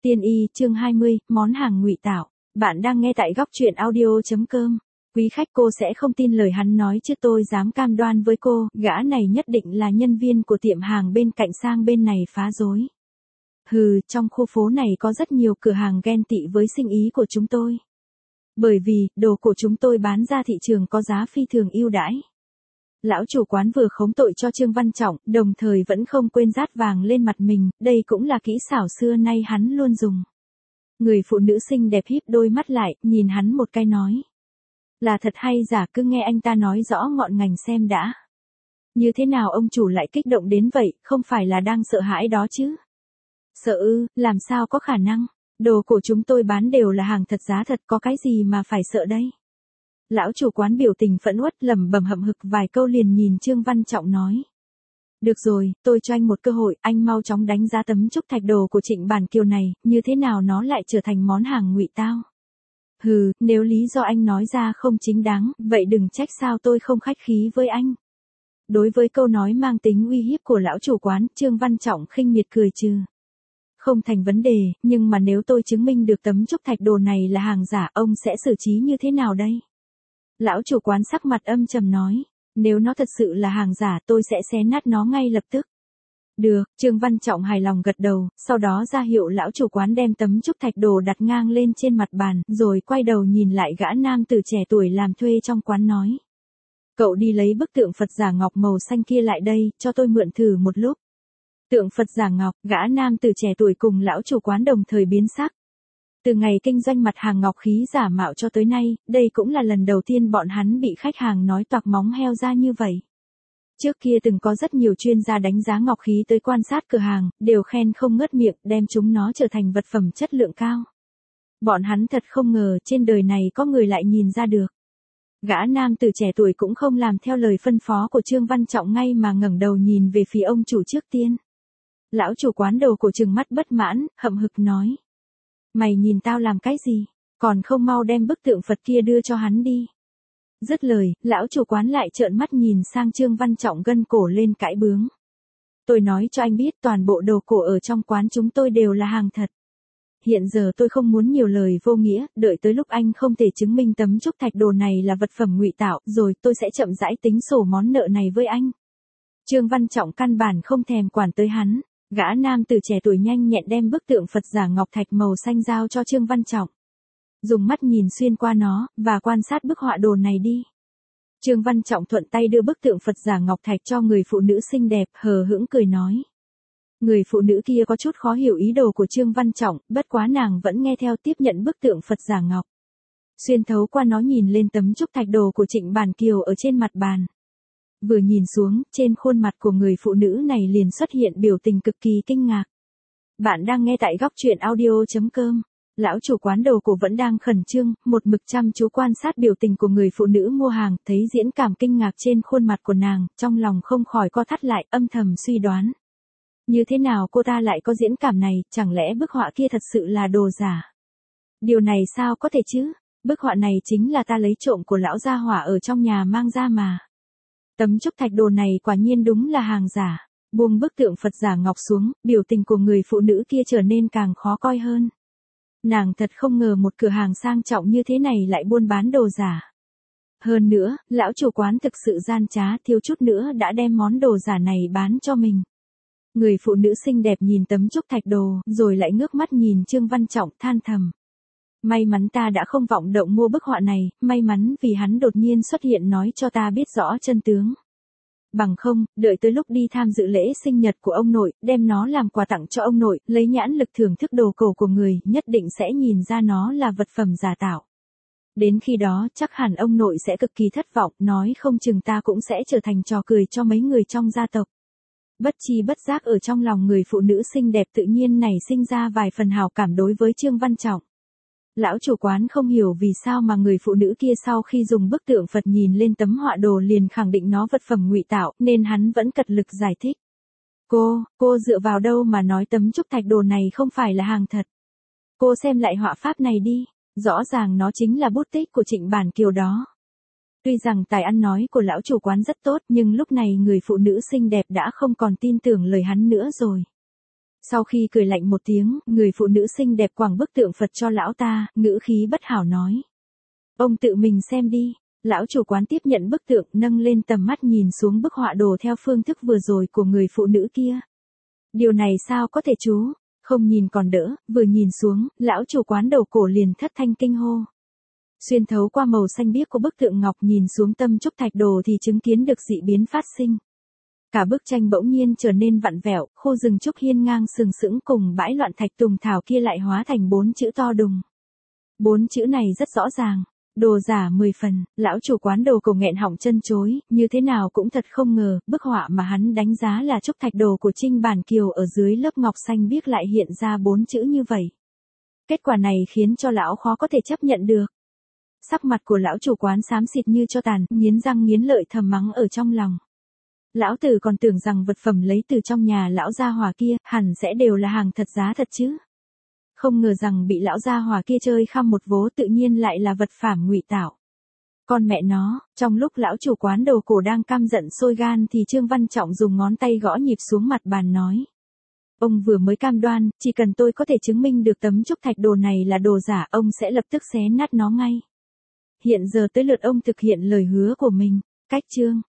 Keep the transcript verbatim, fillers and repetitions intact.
Tiên y chương hai mươi, món hàng ngụy tạo. Bạn đang nghe tại góc truyện audio.com. Quý khách, cô sẽ không tin lời hắn nói chứ tôi dám cam đoan với cô, gã này nhất định là nhân viên của tiệm hàng bên cạnh sang bên này phá rối. Hừ, trong khu phố này có rất nhiều cửa hàng ghen tị với sinh ý của chúng tôi. Bởi vì, đồ của chúng tôi bán ra thị trường có giá phi thường ưu đãi. Lão chủ quán vừa khống tội cho Trương Văn Trọng, đồng thời vẫn không quên rát vàng lên mặt mình, đây cũng là kỹ xảo xưa nay hắn luôn dùng. Người phụ nữ xinh đẹp híp đôi mắt lại, nhìn hắn một cái nói. Là thật hay giả, cứ nghe anh ta nói rõ ngọn ngành xem đã. Như thế nào ông chủ lại kích động đến vậy, không phải là đang sợ hãi đó chứ? Sợ ư, làm sao có khả năng, đồ của chúng tôi bán đều là hàng thật giá thật, có cái gì mà phải sợ đây? Lão chủ quán biểu tình phẫn uất lẩm bẩm hậm hực vài câu liền nhìn Trương Văn Trọng nói. Được rồi, tôi cho anh một cơ hội, anh mau chóng đánh giá tấm trúc thạch đồ của Trịnh Bản Kiều này, như thế nào nó lại trở thành món hàng ngụy tao. Hừ, nếu lý do anh nói ra không chính đáng, vậy đừng trách sao tôi không khách khí với anh. Đối với câu nói mang tính uy hiếp của lão chủ quán, Trương Văn Trọng khinh miệt cười trừ. Không thành vấn đề, nhưng mà nếu tôi chứng minh được tấm trúc thạch đồ này là hàng giả, ông sẽ xử trí như thế nào đây? Lão chủ quán sắc mặt âm trầm nói, nếu nó thật sự là hàng giả tôi sẽ xé nát nó ngay lập tức. Được, Trương Văn Trọng hài lòng gật đầu, sau đó ra hiệu lão chủ quán đem tấm trúc thạch đồ đặt ngang lên trên mặt bàn, rồi quay đầu nhìn lại gã nam tử trẻ tuổi làm thuê trong quán nói. Cậu đi lấy bức tượng Phật giả ngọc màu xanh kia lại đây, cho tôi mượn thử một lúc. Tượng Phật giả ngọc, gã nam tử trẻ tuổi cùng lão chủ quán đồng thời biến sắc. Từ ngày kinh doanh mặt hàng ngọc khí giả mạo cho tới nay, đây cũng là lần đầu tiên bọn hắn bị khách hàng nói toạc móng heo ra như vậy. Trước kia từng có rất nhiều chuyên gia đánh giá ngọc khí tới quan sát cửa hàng, đều khen không ngớt miệng, đem chúng nó trở thành vật phẩm chất lượng cao. Bọn hắn thật không ngờ trên đời này có người lại nhìn ra được. Gã nam tử trẻ tuổi cũng không làm theo lời phân phó của Trương Văn Trọng ngay mà ngẩng đầu nhìn về phía ông chủ trước tiên. Lão chủ quán đầu cổ trừng mắt bất mãn, hậm hực nói. Mày nhìn tao làm cái gì, còn không mau đem bức tượng Phật kia đưa cho hắn đi. Dứt lời, lão chủ quán lại trợn mắt nhìn sang Trương Văn Trọng gân cổ lên cãi bướng. Tôi nói cho anh biết toàn bộ đồ cổ ở trong quán chúng tôi đều là hàng thật. Hiện giờ tôi không muốn nhiều lời vô nghĩa, đợi tới lúc anh không thể chứng minh tấm trúc thạch đồ này là vật phẩm ngụy tạo, rồi tôi sẽ chậm rãi tính sổ món nợ này với anh. Trương Văn Trọng căn bản không thèm quản tới hắn. Gã nam tử trẻ tuổi nhanh nhẹn đem bức tượng Phật giả ngọc thạch màu xanh giao cho Trương Văn Trọng. Dùng mắt nhìn xuyên qua nó, và quan sát bức họa đồ này đi. Trương Văn Trọng thuận tay đưa bức tượng Phật giả ngọc thạch cho người phụ nữ xinh đẹp, hờ hững cười nói. Người phụ nữ kia có chút khó hiểu ý đồ của Trương Văn Trọng, bất quá nàng vẫn nghe theo tiếp nhận bức tượng Phật giả ngọc. Xuyên thấu qua nó nhìn lên tấm trúc thạch đồ của Trịnh Bản Kiều ở trên mặt bàn. Vừa nhìn xuống, trên khuôn mặt của người phụ nữ này liền xuất hiện biểu tình cực kỳ kinh ngạc. Bạn đang nghe tại góc truyện audio.com. Lão chủ quán đồ cổ vẫn đang khẩn trương, một mực chăm chú quan sát biểu tình của người phụ nữ mua hàng, thấy diễn cảm kinh ngạc trên khuôn mặt của nàng, trong lòng không khỏi co thắt lại, âm thầm suy đoán. Như thế nào cô ta lại có diễn cảm này, chẳng lẽ bức họa kia thật sự là đồ giả? Điều này sao có thể chứ? Bức họa này chính là ta lấy trộm của lão gia hỏa ở trong nhà mang ra mà. Tấm trúc thạch đồ này quả nhiên đúng là hàng giả. Buông bức tượng Phật giả ngọc xuống, biểu tình của người phụ nữ kia trở nên càng khó coi hơn. Nàng thật không ngờ một cửa hàng sang trọng như thế này lại buôn bán đồ giả. Hơn nữa, lão chủ quán thực sự gian trá, thiếu chút nữa đã đem món đồ giả này bán cho mình. Người phụ nữ xinh đẹp nhìn tấm trúc thạch đồ, rồi lại ngước mắt nhìn Trương Văn Trọng than thầm. May mắn ta đã không vọng động mua bức họa này, may mắn vì hắn đột nhiên xuất hiện nói cho ta biết rõ chân tướng. Bằng không, đợi tới lúc đi tham dự lễ sinh nhật của ông nội, đem nó làm quà tặng cho ông nội, lấy nhãn lực thưởng thức đồ cổ của người, nhất định sẽ nhìn ra nó là vật phẩm giả tạo. Đến khi đó, chắc hẳn ông nội sẽ cực kỳ thất vọng, nói không chừng ta cũng sẽ trở thành trò cười cho mấy người trong gia tộc. Bất chi bất giác ở trong lòng người phụ nữ xinh đẹp tự nhiên nảy sinh ra vài phần hào cảm đối với Trương Văn Trọng. Lão chủ quán không hiểu vì sao mà người phụ nữ kia sau khi dùng bức tượng Phật nhìn lên tấm họa đồ liền khẳng định nó vật phẩm ngụy tạo, nên hắn vẫn cật lực giải thích. Cô, cô dựa vào đâu mà nói tấm trúc thạch đồ này không phải là hàng thật? Cô xem lại họa pháp này đi, rõ ràng nó chính là bút tích của Trịnh Bản Kiều đó. Tuy rằng tài ăn nói của lão chủ quán rất tốt, nhưng lúc này người phụ nữ xinh đẹp đã không còn tin tưởng lời hắn nữa rồi. Sau khi cười lạnh một tiếng, người phụ nữ xinh đẹp quẳng bức tượng Phật cho lão ta, ngữ khí bất hảo nói. Ông tự mình xem đi. Lão chủ quán tiếp nhận bức tượng, nâng lên tầm mắt nhìn xuống bức họa đồ theo phương thức vừa rồi của người phụ nữ kia. Điều này sao có thể chú? Không nhìn còn đỡ, vừa nhìn xuống, lão chủ quán đầu cổ liền thất thanh kinh hô. Xuyên thấu qua màu xanh biếc của bức tượng ngọc nhìn xuống tâm trúc thạch đồ thì chứng kiến được dị biến phát sinh. Cả bức tranh bỗng nhiên trở nên vặn vẹo, khu rừng trúc hiên ngang sừng sững cùng bãi loạn thạch tùng thảo kia lại hóa thành bốn chữ to đùng. Bốn chữ này rất rõ ràng. Đồ giả mười phần, lão chủ quán đồ cổ nghẹn họng chân chối, như thế nào cũng thật không ngờ, bức họa mà hắn đánh giá là trúc thạch đồ của Trinh Bản Kiều ở dưới lớp ngọc xanh biếc lại hiện ra bốn chữ như vậy. Kết quả này khiến cho lão khó có thể chấp nhận được. Sắc mặt của lão chủ quán xám xịt như cho tàn, nghiến răng nghiến lợi thầm mắng ở trong lòng. Lão tử còn tưởng rằng vật phẩm lấy từ trong nhà lão gia hỏa kia, hẳn sẽ đều là hàng thật giá thật chứ. Không ngờ rằng bị lão gia hỏa kia chơi khăm một vố tự nhiên lại là vật phàm ngụy tạo. Con mẹ nó, trong lúc lão chủ quán đồ cổ đang căm giận sôi gan thì Trương Văn Trọng dùng ngón tay gõ nhịp xuống mặt bàn nói. Ông vừa mới cam đoan, chỉ cần tôi có thể chứng minh được tấm trúc thạch đồ này là đồ giả, ông sẽ lập tức xé nát nó ngay. Hiện giờ tới lượt ông thực hiện lời hứa của mình. Cách chương